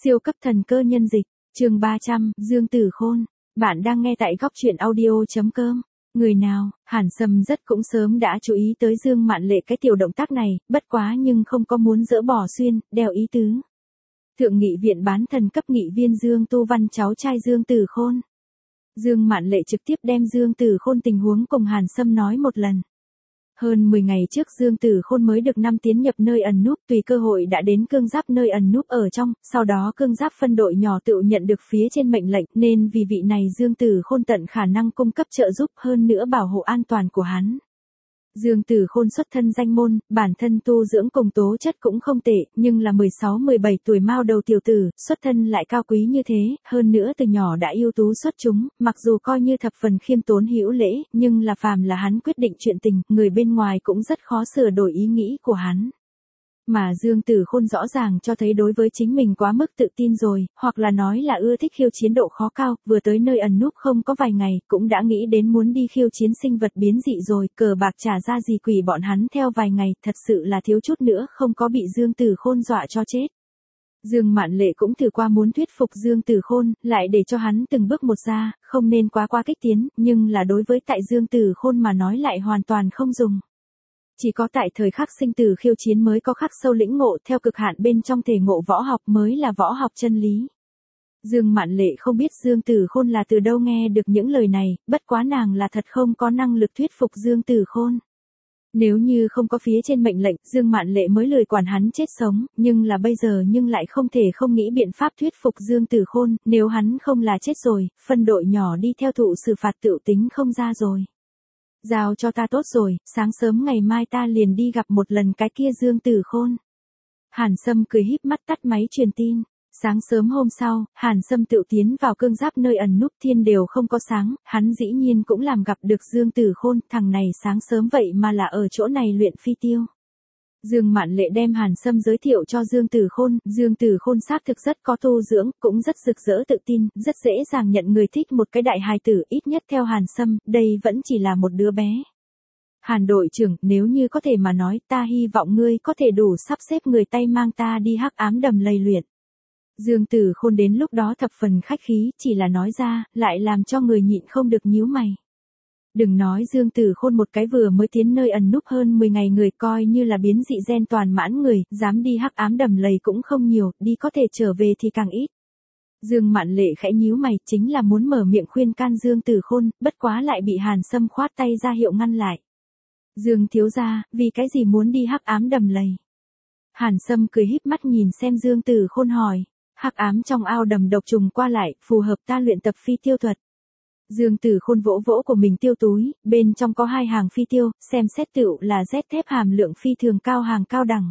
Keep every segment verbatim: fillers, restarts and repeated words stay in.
Siêu cấp thần cơ nhân dịch, chương ba trăm, Dương Tử Khôn. Bạn đang nghe tại góc truyện audio.com. Người nào, Hàn Sâm rất cũng sớm đã chú ý tới Dương Mạn Lệ cái tiểu động tác này, bất quá nhưng không có muốn dỡ bỏ xuyên, đeo ý tứ. Thượng nghị viện bán thần cấp nghị viên Dương Tu Văn cháu trai Dương Tử Khôn. Dương Mạn Lệ trực tiếp đem Dương Tử Khôn tình huống cùng Hàn Sâm nói một lần. Hơn mười ngày trước Dương Tử Khôn mới được năm tiến nhập nơi ẩn núp, tùy cơ hội đã đến cương giáp nơi ẩn núp ở trong, sau đó cương giáp phân đội nhỏ tự nhận được phía trên mệnh lệnh, nên vì vị này Dương Tử Khôn tận khả năng cung cấp trợ giúp hơn nữa bảo hộ an toàn của hắn. Dương Tử Khôn xuất thân danh môn, bản thân tu dưỡng cùng tố chất cũng không tệ, nhưng là mười sáu mười bảy tuổi mao đầu tiểu tử, xuất thân lại cao quý như thế, hơn nữa từ nhỏ đã ưu tú xuất chúng, mặc dù coi như thập phần khiêm tốn hữu lễ, nhưng là phàm là hắn quyết định chuyện tình, người bên ngoài cũng rất khó sửa đổi ý nghĩ của hắn. Mà Dương Tử Khôn rõ ràng cho thấy đối với chính mình quá mức tự tin rồi, hoặc là nói là ưa thích khiêu chiến độ khó cao, vừa tới nơi ẩn núp không có vài ngày, cũng đã nghĩ đến muốn đi khiêu chiến sinh vật biến dị rồi, cờ bạc trả ra gì quỷ bọn hắn theo vài ngày, thật sự là thiếu chút nữa không có bị Dương Tử Khôn dọa cho chết. Dương Mạn Lệ cũng thử qua muốn thuyết phục Dương Tử Khôn, lại để cho hắn từng bước một ra, không nên quá quá kích tiến, nhưng là đối với tại Dương Tử Khôn mà nói lại hoàn toàn không dùng. Chỉ có tại thời khắc sinh tử khiêu chiến mới có khắc sâu lĩnh ngộ, theo cực hạn bên trong thể ngộ võ học mới là võ học chân lý. Dương Mạn Lệ không biết Dương Tử Khôn là từ đâu nghe được những lời này, bất quá nàng là thật không có năng lực thuyết phục Dương Tử Khôn. Nếu như không có phía trên mệnh lệnh, Dương Mạn Lệ mới lười quản hắn chết sống, nhưng là bây giờ nhưng lại không thể không nghĩ biện pháp thuyết phục Dương Tử Khôn, nếu hắn không là chết rồi, phân đội nhỏ đi theo thụ xử phạt tựu tính không ra rồi. Giao cho ta tốt rồi, sáng sớm ngày mai ta liền đi gặp một lần cái kia Dương Tử Khôn. Hàn Sâm cười híp mắt tắt máy truyền tin. Sáng sớm hôm sau, Hàn Sâm tự tiến vào cương giáp nơi ẩn núp, thiên đều không có sáng, hắn dĩ nhiên cũng làm gặp được Dương Tử Khôn, thằng này sáng sớm vậy mà là ở chỗ này luyện phi tiêu. Dương Mạn Lệ đem Hàn Sâm giới thiệu cho Dương Tử Khôn, Dương Tử Khôn xác thực rất có tu dưỡng, cũng rất rực rỡ tự tin, rất dễ dàng nhận người thích một cái đại hài tử, ít nhất theo Hàn Sâm, đây vẫn chỉ là một đứa bé. Hàn đội trưởng, nếu như có thể mà nói, ta hy vọng ngươi có thể đủ sắp xếp người tay mang ta đi hắc ám đầm lầy luyện. Dương Tử Khôn đến lúc đó thập phần khách khí, chỉ là nói ra, lại làm cho người nhịn không được nhíu mày. Đừng nói Dương Tử Khôn một cái vừa mới tiến nơi ẩn núp hơn mười ngày người coi như là biến dị gen toàn mãn người, dám đi hắc ám đầm lầy cũng không nhiều, đi có thể trở về thì càng ít. Dương Mạn Lệ khẽ nhíu mày, chính là muốn mở miệng khuyên can Dương Tử Khôn, bất quá lại bị Hàn Sâm khoát tay ra hiệu ngăn lại. Dương thiếu gia, vì cái gì muốn đi hắc ám đầm lầy? Hàn Sâm cười híp mắt nhìn xem Dương Tử Khôn hỏi, hắc ám trong ao đầm độc trùng qua lại, phù hợp ta luyện tập phi tiêu thuật. Dương Tử Khôn vỗ vỗ của mình tiêu túi, bên trong có hai hàng phi tiêu, xem xét tựu là Z thép hàm lượng phi thường cao hàng cao đẳng.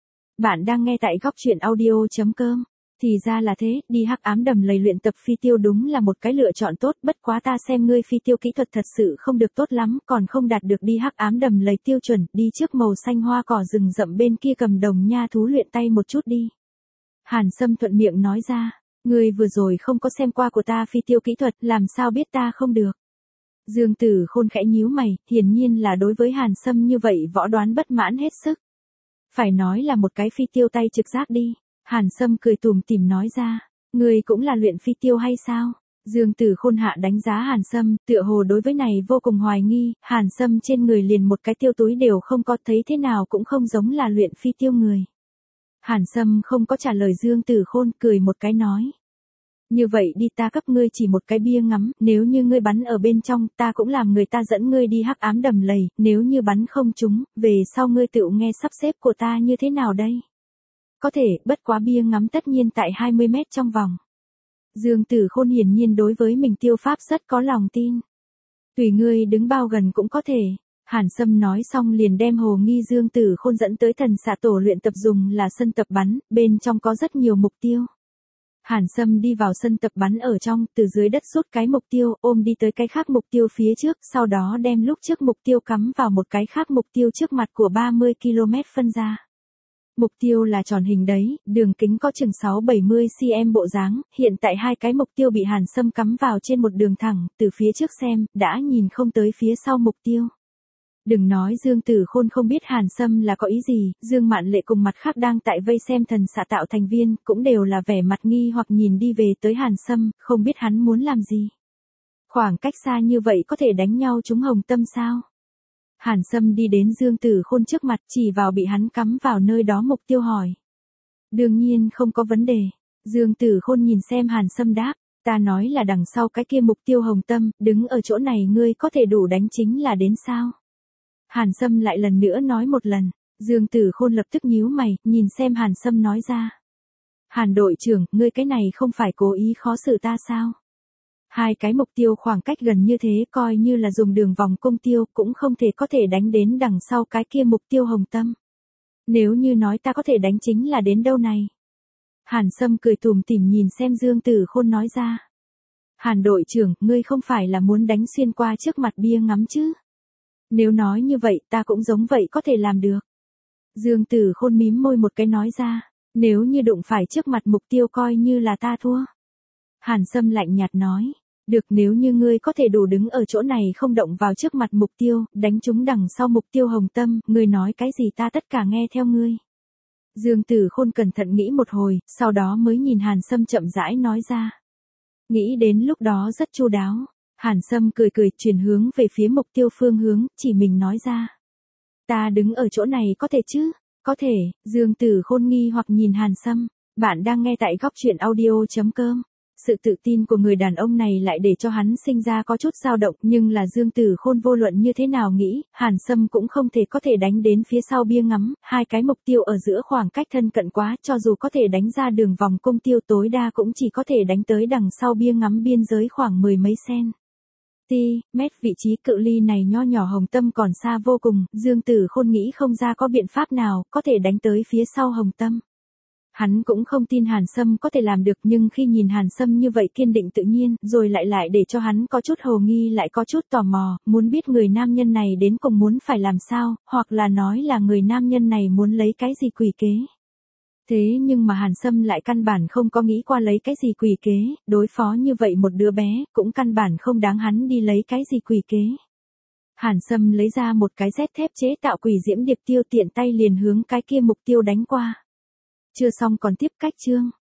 Bạn đang nghe tại góc truyện audio.com. Thì ra là thế, đi hắc ám đầm lầy luyện tập phi tiêu đúng là một cái lựa chọn tốt, bất quá ta xem ngươi phi tiêu kỹ thuật thật sự không được tốt lắm, còn không đạt được đi hắc ám đầm lầy tiêu chuẩn, đi trước màu xanh hoa cỏ rừng rậm bên kia cầm đồng nha thú luyện tay một chút đi. Hàn Sâm thuận miệng nói ra. Ngươi vừa rồi không có xem qua của ta phi tiêu kỹ thuật, làm sao biết ta không được. Dương Tử Khôn khẽ nhíu mày, hiển nhiên là đối với Hàn Sâm như vậy võ đoán bất mãn hết sức. Phải nói là một cái phi tiêu tay trực giác đi. Hàn Sâm cười tủm tỉm nói ra, ngươi cũng là luyện phi tiêu hay sao? Dương Tử Khôn hạ đánh giá Hàn Sâm, tựa hồ đối với này vô cùng hoài nghi, Hàn Sâm trên người liền một cái tiêu túi đều không có, thấy thế nào cũng không giống là luyện phi tiêu người. Hàn Sâm không có trả lời Dương Tử Khôn, cười một cái nói. Như vậy đi, ta cấp ngươi chỉ một cái bia ngắm, nếu như ngươi bắn ở bên trong, ta cũng làm người ta dẫn ngươi đi hắc ám đầm lầy, nếu như bắn không trúng, về sau ngươi tự nghe sắp xếp của ta như thế nào đây? Có thể, bất quá bia ngắm tất nhiên tại hai mươi mét trong vòng. Dương Tử Khôn hiển nhiên đối với mình tiêu pháp rất có lòng tin. Tùy ngươi đứng bao gần cũng có thể. Hàn Sâm nói xong liền đem hồ nghi Dương Tử Khôn dẫn tới thần xạ tổ luyện tập dùng là sân tập bắn, bên trong có rất nhiều mục tiêu. Hàn Sâm đi vào sân tập bắn ở trong, từ dưới đất rút cái mục tiêu, ôm đi tới cái khác mục tiêu phía trước, sau đó đem lúc trước mục tiêu cắm vào một cái khác mục tiêu trước mặt của ba mươi ki lô mét phân ra. Mục tiêu là tròn hình đấy, đường kính có chừng sáu bảy mươi xăng-ti-mét bộ dáng, hiện tại hai cái mục tiêu bị Hàn Sâm cắm vào trên một đường thẳng, từ phía trước xem, đã nhìn không tới phía sau mục tiêu. Đừng nói Dương Tử Khôn không biết Hàn Sâm là có ý gì, Dương Mạn Lệ cùng mặt khác đang tại vây xem thần xạ tạo thành viên, cũng đều là vẻ mặt nghi hoặc nhìn đi về tới Hàn Sâm, không biết hắn muốn làm gì. Khoảng cách xa như vậy có thể đánh nhau trúng hồng tâm sao? Hàn Sâm đi đến Dương Tử Khôn trước mặt chỉ vào bị hắn cắm vào nơi đó mục tiêu hỏi. Đương nhiên không có vấn đề. Dương Tử Khôn nhìn xem Hàn Sâm đáp, ta nói là đằng sau cái kia mục tiêu hồng tâm, đứng ở chỗ này ngươi có thể đủ đánh chính là đến sao? Hàn Sâm lại lần nữa nói một lần, Dương Tử Khôn lập tức nhíu mày, nhìn xem Hàn Sâm nói ra. Hàn đội trưởng, ngươi cái này không phải cố ý khó xử ta sao? Hai cái mục tiêu khoảng cách gần như thế coi như là dùng đường vòng cung tiêu cũng không thể có thể đánh đến đằng sau cái kia mục tiêu hồng tâm. Nếu như nói ta có thể đánh chính là đến đâu này? Hàn Sâm cười tủm tỉm nhìn xem Dương Tử Khôn nói ra. Hàn đội trưởng, ngươi không phải là muốn đánh xuyên qua trước mặt bia ngắm chứ? Nếu nói như vậy ta cũng giống vậy có thể làm được. Dương Tử Khôn mím môi một cái nói ra, nếu như đụng phải trước mặt mục tiêu coi như là ta thua. Hàn Sâm lạnh nhạt nói, được nếu như ngươi có thể đủ đứng ở chỗ này không động vào trước mặt mục tiêu, đánh trúng đằng sau mục tiêu hồng tâm, ngươi nói cái gì ta tất cả nghe theo ngươi. Dương Tử Khôn cẩn thận nghĩ một hồi, sau đó mới nhìn Hàn Sâm chậm rãi nói ra. Nghĩ đến lúc đó rất chu đáo. Hàn Sâm cười cười chuyển hướng về phía mục tiêu phương hướng, chỉ mình nói ra. Ta đứng ở chỗ này có thể chứ? Có thể, Dương Tử Khôn nghi hoặc nhìn Hàn Sâm. Bạn đang nghe tại góc truyện audio.com. Sự tự tin của người đàn ông này lại để cho hắn sinh ra có chút dao động, nhưng là Dương Tử Khôn vô luận như thế nào nghĩ, Hàn Sâm cũng không thể có thể đánh đến phía sau bia ngắm, hai cái mục tiêu ở giữa khoảng cách thân cận quá, cho dù có thể đánh ra đường vòng cung tiêu tối đa cũng chỉ có thể đánh tới đằng sau bia ngắm biên giới khoảng mười mấy cm. Ti, mét vị trí cự ly này nho nhỏ hồng tâm còn xa vô cùng, Dương Tử Khôn nghĩ không ra có biện pháp nào có thể đánh tới phía sau hồng tâm. Hắn cũng không tin Hàn Sâm có thể làm được, nhưng khi nhìn Hàn Sâm như vậy kiên định tự nhiên, rồi lại lại để cho hắn có chút hồ nghi lại có chút tò mò, muốn biết người nam nhân này đến cùng muốn phải làm sao, hoặc là nói là người nam nhân này muốn lấy cái gì quỷ kế. Thế nhưng mà Hàn Sâm lại căn bản không có nghĩ qua lấy cái gì quỷ kế, đối phó như vậy một đứa bé, cũng căn bản không đáng hắn đi lấy cái gì quỷ kế. Hàn Sâm lấy ra một cái Z thép chế tạo quỷ diễm điệp tiêu tiện tay liền hướng cái kia mục tiêu đánh qua. Chưa xong còn tiếp cách chương.